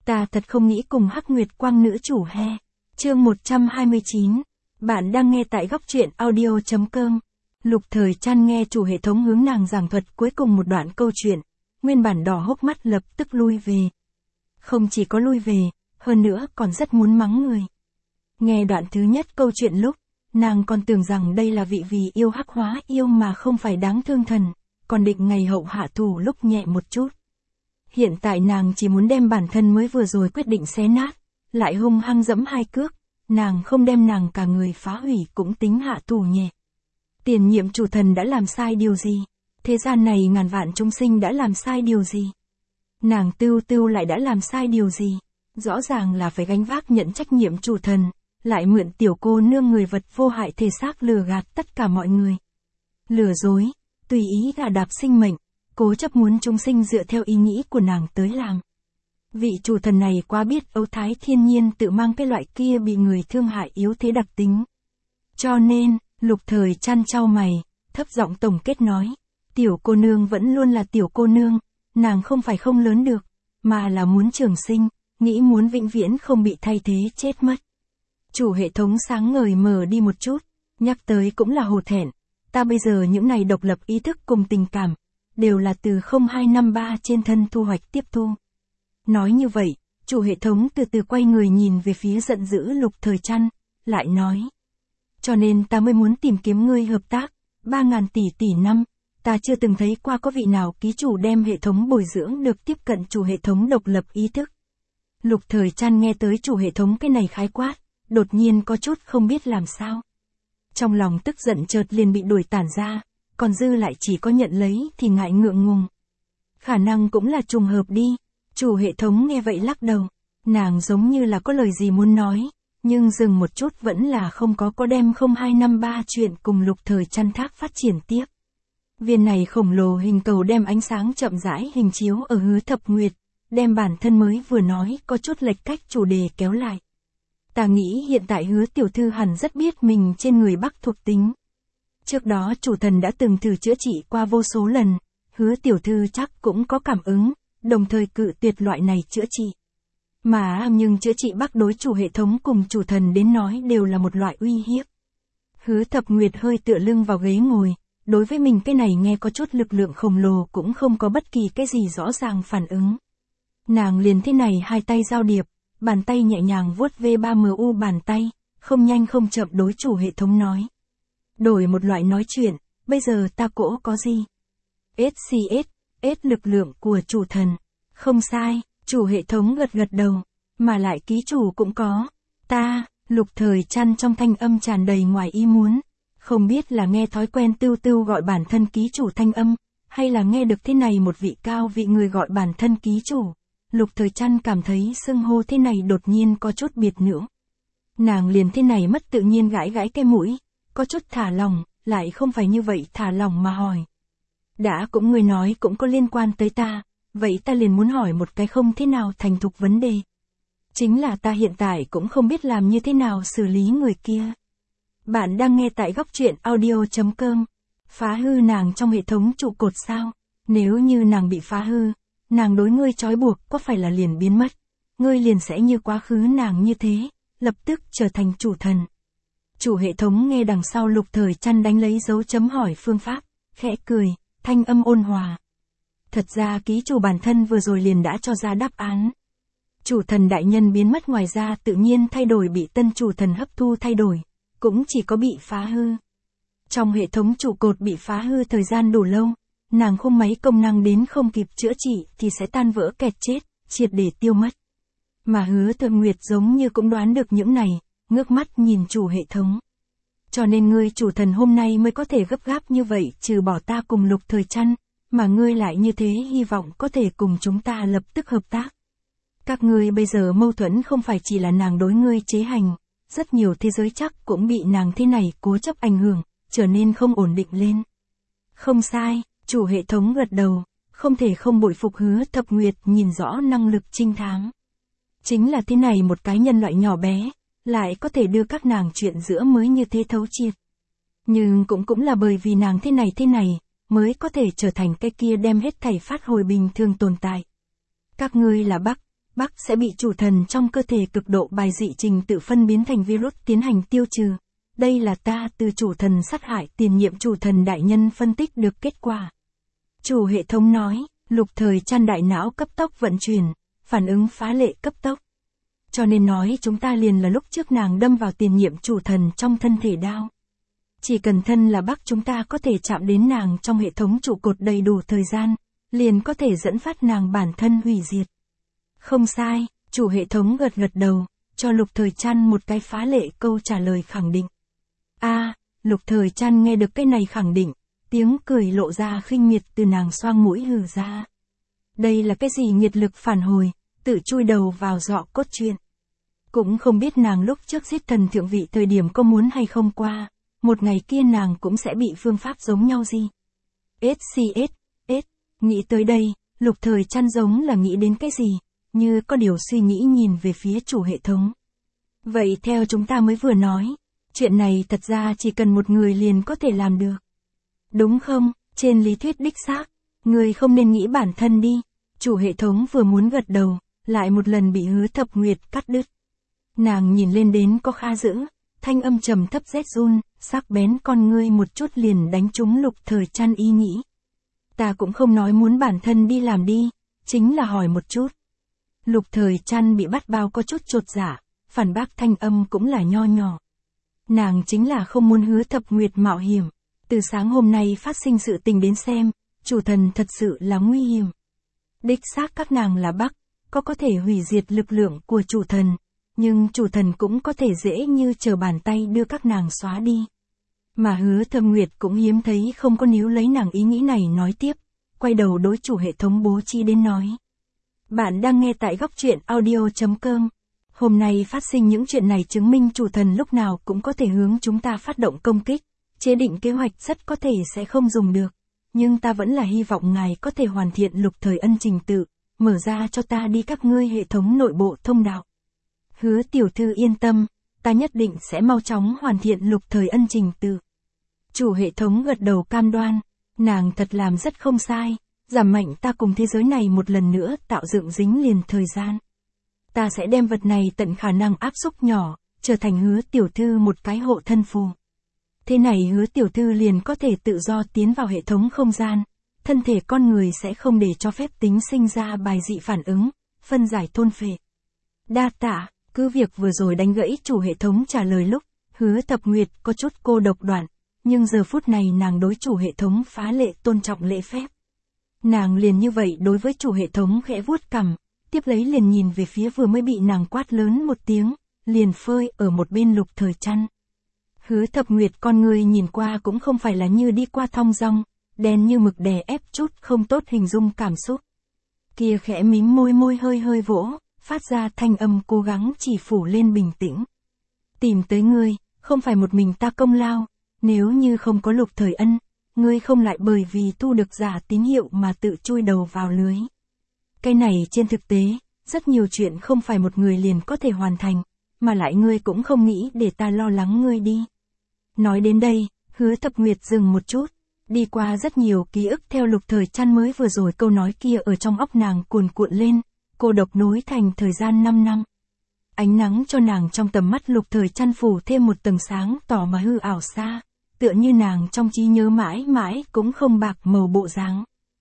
Ta thật không nghĩ cùng Hắc Nguyệt Quang nữ chủ he. Chương 129. Bạn đang nghe tại góc truyện audio.com. Lục Thời Trăn nghe chủ hệ thống hướng nàng giảng thuật cuối cùng một đoạn câu chuyện, nguyên bản đỏ hốc mắt lập tức lui về. Không chỉ có lui về, hơn nữa còn rất muốn mắng người. Nghe đoạn thứ nhất câu chuyện lúc, nàng còn tưởng rằng đây là vị vì yêu hắc hóa yêu mà không phải đáng thương thần, còn định ngày hậu hạ thủ lúc nhẹ một chút. Hiện tại nàng chỉ muốn đem bản thân mới vừa rồi quyết định xé nát, lại hung hăng dẫm hai cước, nàng không đem nàng cả người phá hủy cũng tính hạ thủ nhẹ. Tiền nhiệm chủ thần đã làm sai điều gì? Thế gian này ngàn vạn chúng sinh đã làm sai điều gì? Nàng Tưu lại đã làm sai điều gì? Rõ ràng là phải gánh vác nhận trách nhiệm chủ thần, lại mượn tiểu cô nương người vật vô hại thể xác lừa gạt tất cả mọi người. Lừa dối, tùy ý gà đạp sinh mệnh, cố chấp muốn chúng sinh dựa theo ý nghĩ của nàng tới làm. Vị chủ thần này quá biết ấu thái thiên nhiên tự mang cái loại kia bị người thương hại yếu thế đặc tính. Cho nên, Lục Thời Trăn chau mày, thấp giọng tổng kết nói, tiểu cô nương vẫn luôn là tiểu cô nương, nàng không phải không lớn được, mà là muốn trường sinh, nghĩ muốn vĩnh viễn không bị thay thế chết mất. Chủ hệ thống sáng ngời mờ đi một chút, nhắc tới cũng là hổ thẹn, ta bây giờ những này độc lập ý thức cùng tình cảm, đều là từ 0253 trên thân thu hoạch tiếp thu. Nói như vậy, chủ hệ thống từ từ quay người nhìn về phía giận dữ Lục Thời Trăn, lại nói. Cho nên ta mới muốn tìm kiếm ngươi hợp tác, 3.000 tỷ năm, ta chưa từng thấy qua có vị nào ký chủ đem hệ thống bồi dưỡng được tiếp cận chủ hệ thống độc lập ý thức. Lục Thời Trăn nghe tới chủ hệ thống cái này khái quát, đột nhiên có chút không biết làm sao. Trong lòng tức giận chợt liền bị đuổi tản ra, còn dư lại chỉ có nhận lấy thì ngại ngượng ngùng. Khả năng cũng là trùng hợp đi, chủ hệ thống nghe vậy lắc đầu, nàng giống như là có lời gì muốn nói, nhưng dừng một chút vẫn là không có đem 0253 chuyện cùng Lục Thời Trăn thác phát triển tiếp. Viên này khổng lồ hình cầu đem ánh sáng chậm rãi hình chiếu ở Hứa Thập Nguyệt, đem bản thân mới vừa nói có chút lệch cách chủ đề kéo lại. Ta nghĩ hiện tại Hứa tiểu thư hẳn rất biết mình trên người Bắc thuộc tính. Trước đó chủ thần đã từng thử chữa trị qua vô số lần, Hứa tiểu thư chắc cũng có cảm ứng, đồng thời cự tuyệt loại này chữa trị. Nhưng chữa trị Bắc đối chủ hệ thống cùng chủ thần đến nói đều là một loại uy hiếp. Hứa Thập Nguyệt hơi tựa lưng vào ghế ngồi, đối với mình cái này nghe có chút lực lượng khổng lồ cũng không có bất kỳ cái gì rõ ràng phản ứng. Nàng liền thế này hai tay giao điệp, bàn tay nhẹ nhàng vuốt V3MU bàn tay, không nhanh không chậm đối chủ hệ thống nói. Đổi một loại nói chuyện, bây giờ ta cỗ có gì? SCS, lực lượng của chủ thần. Không sai, chủ hệ thống gật đầu, mà lại ký chủ cũng có. Ta, Lục Thời Trăn trong thanh âm tràn đầy ngoài ý muốn. Không biết là nghe thói quen Tưu gọi bản thân ký chủ thanh âm, hay là nghe được thế này một vị cao vị người gọi bản thân ký chủ. Lục Thời Trăn cảm thấy xưng hô thế này đột nhiên có chút biệt nữ. Nàng liền thế này mất tự nhiên gãi cái mũi, có chút thả lòng, lại không phải như vậy thả lòng mà hỏi. Đã cũng người nói cũng có liên quan tới ta, vậy ta liền muốn hỏi một cái không thế nào thành thục vấn đề. Chính là ta hiện tại cũng không biết làm như thế nào xử lý người kia. Bạn đang nghe tại góc truyện audio.com. Phá hư nàng trong hệ thống trụ cột sao? Nếu như nàng bị phá hư, nàng đối ngươi trói buộc có phải là liền biến mất? Ngươi liền sẽ như quá khứ nàng như thế, lập tức trở thành chủ thần. Chủ hệ thống nghe đằng sau Lục Thời Trăn đánh lấy dấu chấm hỏi phương pháp, khẽ cười, thanh âm ôn hòa. Thật ra ký chủ bản thân vừa rồi liền đã cho ra đáp án. Chủ thần đại nhân biến mất ngoài ra tự nhiên thay đổi bị tân chủ thần hấp thu thay đổi, cũng chỉ có bị phá hư. Trong hệ thống trụ cột bị phá hư thời gian đủ lâu, nàng khung máy công năng đến không kịp chữa trị thì sẽ tan vỡ kẹt chết, triệt để tiêu mất. Mà Hứa Thập Nguyệt giống như cũng đoán được những này, ngước mắt nhìn chủ hệ thống. Cho nên ngươi chủ thần hôm nay mới có thể gấp gáp như vậy trừ bỏ ta cùng Lục Thời Trăn, mà ngươi lại như thế hy vọng có thể cùng chúng ta lập tức hợp tác. Các ngươi bây giờ mâu thuẫn không phải chỉ là nàng đối ngươi chế hành, rất nhiều thế giới chắc cũng bị nàng thế này cố chấp ảnh hưởng, trở nên không ổn định lên. Không sai, chủ hệ thống gật đầu, không thể không bội phục Hứa Thập Nguyệt nhìn rõ năng lực trinh thám. Chính là thế này một cái nhân loại nhỏ bé, lại có thể đưa các nàng chuyện giữa mới như thế thấu triệt. Nhưng cũng là bởi vì nàng thế này, mới có thể trở thành cái kia đem hết thảy phát hồi bình thường tồn tại. Các ngươi là Bắc, Bắc sẽ bị chủ thần trong cơ thể cực độ bài dị trình tự phân biến thành virus tiến hành tiêu trừ. Đây là ta từ chủ thần sát hại tiền nhiệm chủ thần đại nhân phân tích được kết quả. Chủ hệ thống nói, lục thời chan đại não cấp tốc vận chuyển, phản ứng phá lệ cấp tốc. Cho nên nói chúng ta liền là lúc trước nàng đâm vào tiền nhiệm chủ thần trong thân thể đao. Chỉ cần thân là Bắc chúng ta có thể chạm đến nàng trong hệ thống trụ cột đầy đủ thời gian, liền có thể dẫn phát nàng bản thân hủy diệt. Không sai, chủ hệ thống gật gật đầu, cho lục thời chan một cái phá lệ câu trả lời khẳng định. Lục thời chan nghe được cái này khẳng định, tiếng cười lộ ra khinh miệt từ nàng xoang mũi hừ ra. Đây là cái gì nghiệt lực phản hồi, tự chui đầu vào dọ cốt truyện. Cũng không biết nàng lúc trước giết thần thượng vị thời điểm có muốn hay không qua, một ngày kia nàng cũng sẽ bị phương pháp giống nhau gì. Nghĩ tới đây, lục thời chan giống là nghĩ đến cái gì, như có điều suy nghĩ nhìn về phía chủ hệ thống. Vậy theo chúng ta mới vừa nói, chuyện này thật ra chỉ cần một người liền có thể làm được. Đúng không, trên lý thuyết đích xác, người không nên nghĩ bản thân đi. Chủ hệ thống vừa muốn gật đầu, lại một lần bị Hứa Thập Nguyệt cắt đứt. Nàng nhìn lên đến có khá dữ, thanh âm trầm thấp rét run, sắc bén con ngươi một chút liền đánh trúng lục thời chan ý nghĩ. Ta cũng không nói muốn bản thân đi làm đi, chính là hỏi một chút. Lục thời chan bị bắt bao có chút chột dạ, phản bác thanh âm cũng là nho nhỏ. Nàng chính là không muốn Hứa Thập Nguyệt mạo hiểm. Từ sáng hôm nay phát sinh sự tình đến xem, chủ thần thật sự là nguy hiểm. Đích xác các nàng là Bắc, có thể hủy diệt lực lượng của chủ thần, nhưng chủ thần cũng có thể dễ như trở bàn tay đưa các nàng xóa đi. Mà Hứa Thập Nguyệt cũng hiếm thấy không có níu lấy nàng ý nghĩ này nói tiếp, quay đầu đối chủ hệ thống bố trí đến nói. Bạn đang nghe tại góc truyện audio.com. Hôm nay phát sinh những chuyện này chứng minh chủ thần lúc nào cũng có thể hướng chúng ta phát động công kích, chế định kế hoạch rất có thể sẽ không dùng được. Nhưng ta vẫn là hy vọng ngài có thể hoàn thiện lục thời ân trình tự, mở ra cho ta đi các ngươi hệ thống nội bộ thông đạo. Hứa tiểu thư yên tâm, ta nhất định sẽ mau chóng hoàn thiện lục thời ân trình tự. Chủ hệ thống gật đầu cam đoan, nàng thật làm rất không sai, giảm mạnh ta cùng thế giới này một lần nữa tạo dựng dính liền thời gian. Ta sẽ đem vật này tận khả năng áp xúc nhỏ, trở thành Hứa tiểu thư một cái hộ thân phù. Thế này Hứa tiểu thư liền có thể tự do tiến vào hệ thống không gian, thân thể con người sẽ không để cho phép tính sinh ra bài dị phản ứng, phân giải thôn phệ. Đa tạ, cứ việc vừa rồi đánh gãy chủ hệ thống trả lời lúc, Hứa Thập Nguyệt có chút cô độc đoạn, nhưng giờ phút này nàng đối chủ hệ thống phá lệ tôn trọng lễ phép. Nàng liền như vậy đối với chủ hệ thống khẽ vuốt cằm, tiếp lấy liền nhìn về phía vừa mới bị nàng quát lớn một tiếng, liền phơi ở một bên lục thời chan. Hứa Thập Nguyệt con người nhìn qua cũng không phải là như đi qua thong dong, đen như mực đè ép chút không tốt hình dung cảm xúc. Kia khẽ mím môi hơi vỗ, phát ra thanh âm cố gắng chỉ phủ lên bình tĩnh. Tìm tới ngươi, không phải một mình ta công lao, nếu như không có lục thời ân, ngươi không lại bởi vì thu được giả tín hiệu mà tự chui đầu vào lưới. Cái này trên thực tế, rất nhiều chuyện không phải một người liền có thể hoàn thành, mà lại ngươi cũng không nghĩ để ta lo lắng ngươi đi. Nói đến đây, Hứa Thập Nguyệt dừng một chút, đi qua rất nhiều ký ức theo lục thời chan mới vừa rồi câu nói kia ở trong óc nàng cuồn cuộn lên, cô độc nối thành thời gian 5 năm. Ánh nắng cho nàng trong tầm mắt lục thời chan phủ thêm một tầng sáng tỏ mà hư ảo xa, tựa như nàng trong trí nhớ mãi mãi cũng không bạc màu bộ dáng.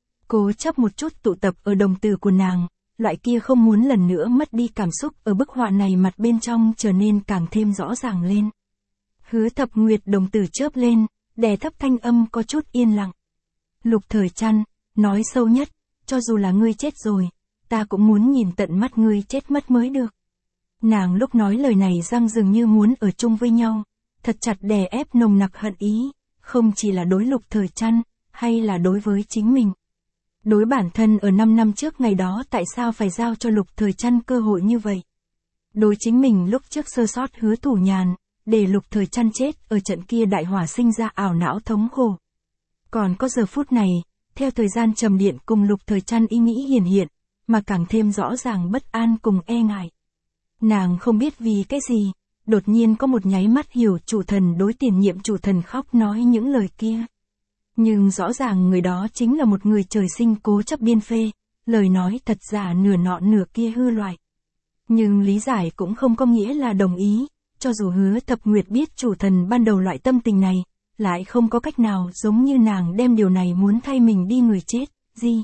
Cố chấp một chút tụ tập ở đồng tử của nàng, loại kia không muốn lần nữa mất đi cảm xúc ở bức họa này mặt bên trong trở nên càng thêm rõ ràng lên. Hứa Thập Nguyệt đồng tử chớp lên, đè thấp thanh âm có chút yên lặng. Lục thời chan, nói sâu nhất, cho dù là ngươi chết rồi, ta cũng muốn nhìn tận mắt ngươi chết mất mới được. Nàng lúc nói lời này răng dường như muốn ở chung với nhau, thật chặt đè ép nồng nặc hận ý, không chỉ là đối lục thời chan, hay là đối với chính mình. Đối bản thân ở 5 năm trước ngày đó tại sao phải giao cho lục thời chan cơ hội như vậy. Đối chính mình lúc trước sơ sót hứa thủ nhàn, để lục thời chan chết ở trận kia đại hỏa sinh ra ảo não thống khổ. Còn có giờ phút này, theo thời gian trầm điện cùng lục thời chan ý nghĩ hiển hiện, mà càng thêm rõ ràng bất an cùng e ngại. Nàng không biết vì cái gì, đột nhiên có một nháy mắt hiểu chủ thần đối tiền nhiệm chủ thần khóc nói những lời kia. Nhưng rõ ràng người đó chính là một người trời sinh cố chấp biên phê, lời nói thật giả nửa nọ nửa kia hư loại. Nhưng lý giải cũng không có nghĩa là đồng ý, cho dù Hứa Thập Nguyệt biết chủ thần ban đầu loại tâm tình này, lại không có cách nào giống như nàng đem điều này muốn thay mình đi người chết, gì?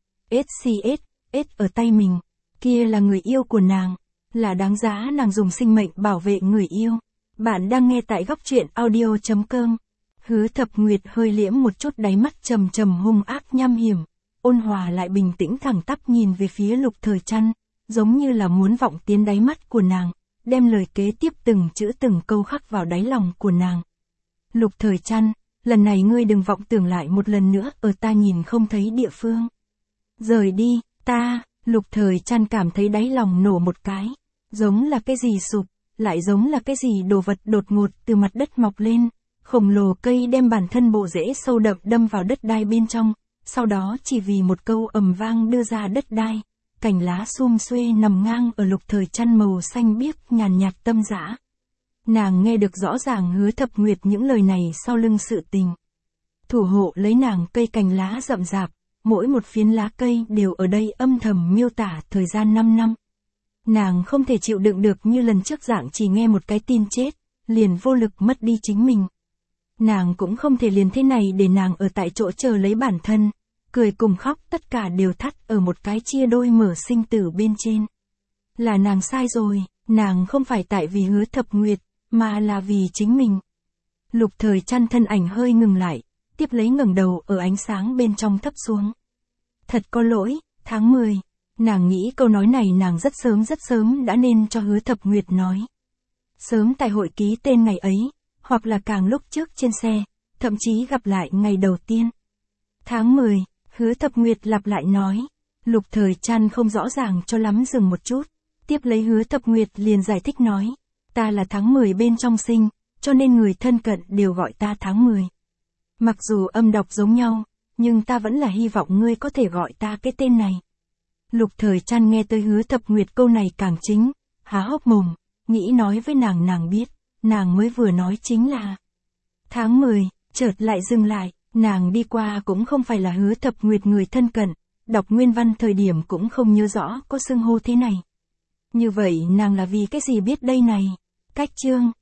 SCS ở tay mình, kia là người yêu của nàng, là đáng giá nàng dùng sinh mệnh bảo vệ người yêu. Bạn đang nghe tại góc truyện audio.com. Hứa Thập Nguyệt hơi liễm một chút đáy mắt trầm trầm hung ác nham hiểm, ôn hòa lại bình tĩnh thẳng tắp nhìn về phía Lục Thời Trăn, giống như là muốn vọng tiến đáy mắt của nàng, đem lời kế tiếp từng chữ từng câu khắc vào đáy lòng của nàng. Lục Thời Trăn, lần này ngươi đừng vọng tưởng lại một lần nữa ở ta nhìn không thấy địa phương. Rời đi, ta, Lục Thời Trăn cảm thấy đáy lòng nổ một cái, giống là cái gì sụp, lại giống là cái gì đồ vật đột ngột từ mặt đất mọc lên, khổng lồ cây đem bản thân bộ rễ sâu đậm đâm vào đất đai bên trong, sau đó chỉ vì một câu ầm vang đưa ra đất đai, cành lá sum xuê nằm ngang ở Lục Thời Trăn màu xanh biếc nhàn nhạt tâm dã. Nàng nghe được rõ ràng Hứa Thập Nguyệt những lời này sau lưng sự tình. Thủ hộ lấy nàng cây cành lá rậm rạp, mỗi một phiến lá cây đều ở đây âm thầm miêu tả thời gian 5 năm. Nàng không thể chịu đựng được như lần trước dạng chỉ nghe một cái tin chết, liền vô lực mất đi chính mình. Nàng cũng không thể liền thế này để nàng ở tại chỗ chờ lấy bản thân, cười cùng khóc tất cả đều thắt ở một cái chia đôi mở sinh tử bên trên. Là nàng sai rồi, nàng không phải tại vì Hứa Thập Nguyệt, mà là vì chính mình. Lục Thời Trăn thân ảnh hơi ngừng lại, tiếp lấy ngẩng đầu ở ánh sáng bên trong thấp xuống. Thật có lỗi, tháng 10. Nàng nghĩ câu nói này nàng rất sớm đã nên cho Hứa Thập Nguyệt nói. Sớm tại hội ký tên ngày ấy, hoặc là càng lúc trước trên xe, thậm chí gặp lại ngày đầu tiên. Tháng 10, Hứa Thập Nguyệt lặp lại nói. Lục Thời Trăn không rõ ràng cho lắm dừng một chút, tiếp lấy Hứa Thập Nguyệt liền giải thích nói. Ta là tháng 10 bên trong sinh, cho nên người thân cận đều gọi ta tháng 10. Mặc dù âm đọc giống nhau, nhưng ta vẫn là hy vọng ngươi có thể gọi ta cái tên này. Lục Thời Trăn nghe tới Hứa Thập Nguyệt câu này càng chính, há hốc mồm, nghĩ nói với nàng biết, nàng mới vừa nói chính là tháng 10, chợt lại dừng lại, nàng đi qua cũng không phải là Hứa Thập Nguyệt người thân cận, đọc nguyên văn thời điểm cũng không nhớ rõ có xưng hô thế này. Như vậy nàng là vì cái gì biết đây này? Cách chương